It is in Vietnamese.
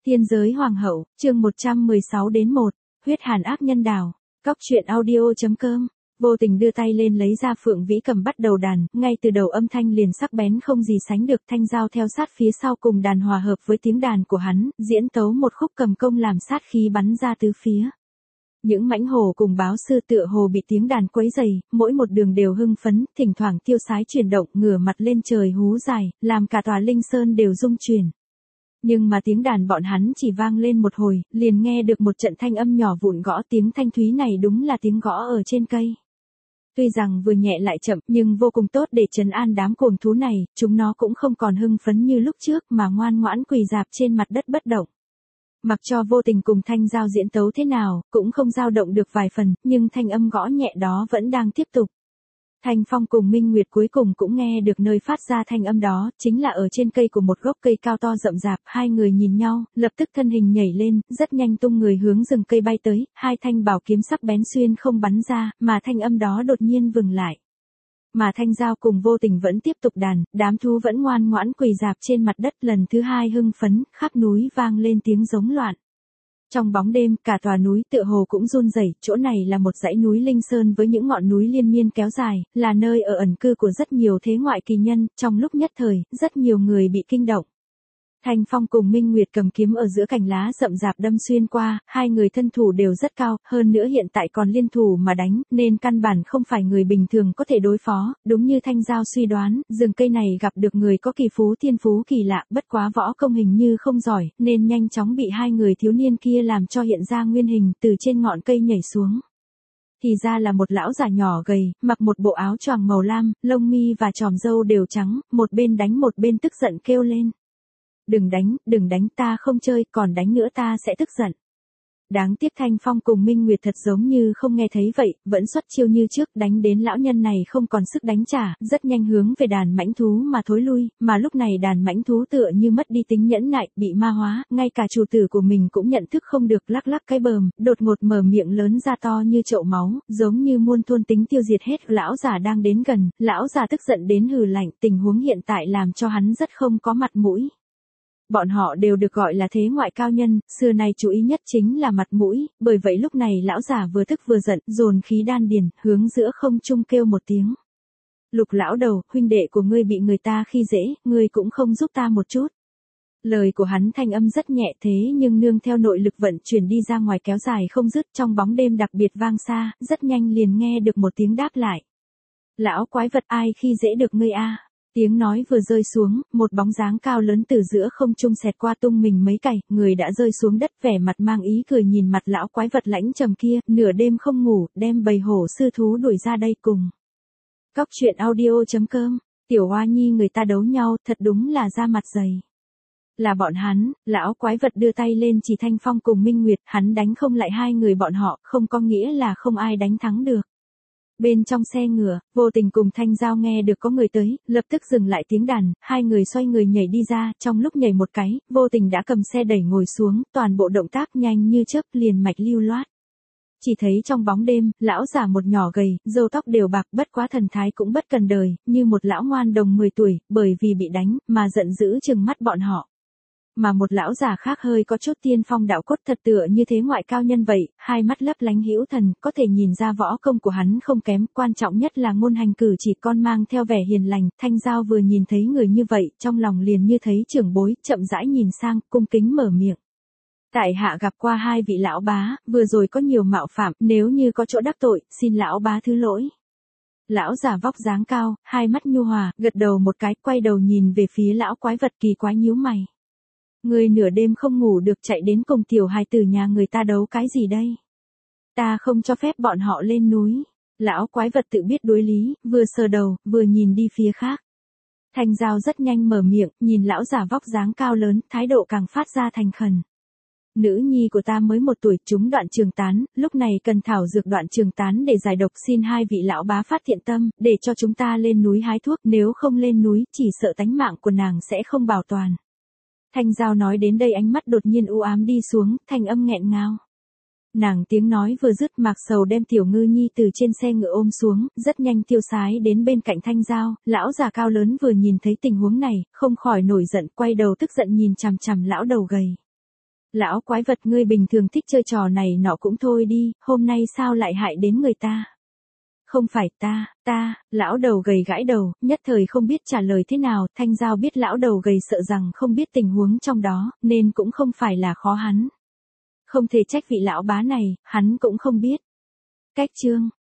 Tiên giới hoàng hậu, chương 116 đến 1, huyết hàn ác nhân đào, cóc truyện audio.com. Vô tình đưa tay lên lấy ra phượng vĩ cầm bắt đầu đàn, ngay từ đầu âm thanh liền sắc bén không gì sánh được, thanh dao theo sát phía sau cùng đàn hòa hợp với tiếng đàn của hắn, diễn tấu một khúc cầm công làm sát khí bắn ra tứ phía. Những mãnh hổ cùng báo sư tựa hồ bị tiếng đàn quấy dày, mỗi một đường đều hưng phấn, thỉnh thoảng tiêu sái chuyển động, ngửa mặt lên trời hú dài, làm cả tòa linh sơn đều rung chuyển. Nhưng mà tiếng đàn bọn hắn chỉ vang lên một hồi, liền nghe được một trận thanh âm nhỏ vụn gõ, tiếng thanh thúy này đúng là tiếng gõ ở trên cây. Tuy rằng vừa nhẹ lại chậm, nhưng vô cùng tốt để trấn an đám cuồng thú này, chúng nó cũng không còn hưng phấn như lúc trước mà ngoan ngoãn quỳ rạp trên mặt đất bất động. Mặc cho vô tình cùng thanh dao diễn tấu thế nào, cũng không dao động được vài phần, nhưng thanh âm gõ nhẹ đó vẫn đang tiếp tục. Thanh Phong cùng Minh Nguyệt cuối cùng cũng nghe được nơi phát ra thanh âm đó, chính là ở trên cây của một gốc cây cao to rậm rạp, hai người nhìn nhau, lập tức thân hình nhảy lên, rất nhanh tung người hướng rừng cây bay tới, hai thanh bảo kiếm sắc bén xuyên không bắn ra, mà thanh âm đó đột nhiên vừng lại. Mà thanh dao cùng vô tình vẫn tiếp tục đàn, đám thú vẫn ngoan ngoãn quỳ rạp trên mặt đất, lần thứ hai hưng phấn, khắp núi vang lên tiếng giống loạn. Trong bóng đêm, cả tòa núi tựa hồ cũng run rẩy, chỗ này là một dãy núi linh sơn với những ngọn núi liên miên kéo dài, là nơi ở ẩn cư của rất nhiều thế ngoại kỳ nhân, trong lúc nhất thời, rất nhiều người bị kinh động. Thanh Phong cùng Minh Nguyệt cầm kiếm ở giữa cành lá rậm rạp đâm xuyên qua, hai người thân thủ đều rất cao, hơn nữa hiện tại còn liên thủ mà đánh, nên căn bản không phải người bình thường có thể đối phó, đúng như thanh dao suy đoán, rừng cây này gặp được người có kỳ phú thiên phú kỳ lạ, bất quá võ công hình như không giỏi, nên nhanh chóng bị hai người thiếu niên kia làm cho hiện ra nguyên hình, từ trên ngọn cây nhảy xuống. Thì ra là một lão già nhỏ gầy, mặc một bộ áo choàng màu lam, lông mi và chòm râu đều trắng, một bên đánh một bên tức giận kêu lên. Đừng đánh, ta không chơi, còn đánh nữa ta sẽ tức giận. Đáng tiếc Thanh Phong cùng Minh Nguyệt thật giống như không nghe thấy vậy, vẫn xuất chiêu như trước, đánh đến lão nhân này không còn sức đánh trả, rất nhanh hướng về đàn mãnh thú mà thối lui, mà lúc này đàn mãnh thú tựa như mất đi tính nhẫn nại, bị ma hóa, ngay cả chủ tử của mình cũng nhận thức không được, lắc lắc cái bờm, đột ngột mở miệng lớn ra to như chậu máu, giống như muôn thôn tính tiêu diệt hết. Lão già đang đến gần, lão già tức giận đến hừ lạnh, tình huống hiện tại làm cho hắn rất không có mặt mũi. Bọn họ đều được gọi là thế ngoại cao nhân, xưa nay chú ý nhất chính là mặt mũi, bởi vậy lúc này lão già vừa tức vừa giận, dồn khí đan điền, hướng giữa không trung kêu một tiếng. Lục lão đầu, huynh đệ của ngươi bị người ta khi dễ, ngươi cũng không giúp ta một chút. Lời của hắn thanh âm rất nhẹ thế nhưng nương theo nội lực vận chuyển đi ra ngoài kéo dài không dứt, trong bóng đêm đặc biệt vang xa, rất nhanh liền nghe được một tiếng đáp lại. Lão quái vật, ai khi dễ được ngươi a? Tiếng nói vừa rơi xuống, một bóng dáng cao lớn từ giữa không trung xẹt qua tung mình mấy cày, người đã rơi xuống đất, vẻ mặt mang ý cười nhìn mặt lão quái vật lãnh trầm kia, nửa đêm không ngủ, đem bầy hổ sư thú đuổi ra đây cùng. Cóc truyện audio.com, tiểu hoa nhi người ta đấu nhau, thật đúng là da mặt dày. Là bọn hắn, lão quái vật đưa tay lên chỉ Thanh Phong cùng Minh Nguyệt, hắn đánh không lại hai người bọn họ, không có nghĩa là không ai đánh thắng được. Bên trong xe ngựa, vô tình cùng thanh dao nghe được có người tới, lập tức dừng lại tiếng đàn, hai người xoay người nhảy đi ra, trong lúc nhảy một cái, vô tình đã cầm xe đẩy ngồi xuống, toàn bộ động tác nhanh như chớp, liền mạch lưu loát. Chỉ thấy trong bóng đêm, lão già một nhỏ gầy, râu tóc đều bạc, bất quá thần thái cũng bất cần đời, như một lão ngoan đồng 10 tuổi, bởi vì bị đánh, mà giận dữ trừng mắt bọn họ. Mà một lão già khác hơi có chút tiên phong đạo cốt, thật tựa như thế ngoại cao nhân vậy, hai mắt lấp lánh hữu thần, có thể nhìn ra võ công của hắn không kém, quan trọng nhất là ngôn hành cử chỉ con mang theo vẻ hiền lành. Thanh dao vừa nhìn thấy người như vậy, trong lòng liền như thấy trưởng bối, chậm rãi nhìn sang, cung kính mở miệng. Tại hạ gặp qua hai vị lão bá, vừa rồi có nhiều mạo phạm, nếu như có chỗ đắc tội, xin lão bá thứ lỗi. Lão già vóc dáng cao, hai mắt nhu hòa, gật đầu một cái, quay đầu nhìn về phía lão quái vật, kỳ quái nhíu mày. Người nửa đêm không ngủ được chạy đến cùng tiểu hài tử nhà người ta đấu cái gì đây? Ta không cho phép bọn họ lên núi. Lão quái vật tự biết đối lý, vừa sờ đầu, vừa nhìn đi phía khác. Thanh dao rất nhanh mở miệng, nhìn lão già vóc dáng cao lớn, thái độ càng phát ra thành khẩn. Nữ nhi của ta mới 1 tuổi, trúng đoạn trường tán, lúc này cần thảo dược đoạn trường tán để giải độc, xin hai vị lão bá phát thiện tâm, để cho chúng ta lên núi hái thuốc, nếu không lên núi, chỉ sợ tánh mạng của nàng sẽ không bảo toàn. Thanh dao nói đến đây ánh mắt đột nhiên u ám đi xuống, thanh âm nghẹn ngào. Nàng tiếng nói vừa dứt, Mạc Sầu đem Tiểu Ngư Nhi từ trên xe ngựa ôm xuống, rất nhanh tiêu sái đến bên cạnh Thanh Dao, lão già cao lớn vừa nhìn thấy tình huống này, không khỏi nổi giận, quay đầu tức giận nhìn chằm chằm lão đầu gầy. Lão quái vật ngươi bình thường thích chơi trò này nọ cũng thôi đi, hôm nay sao lại hại đến người ta? Không phải ta, lão đầu gầy gãi đầu, nhất thời không biết trả lời thế nào, Thanh Giao biết lão đầu gầy sợ rằng không biết tình huống trong đó, nên cũng không phải là khó hắn. Không thể trách vị lão bá này, hắn cũng không biết. Cách chương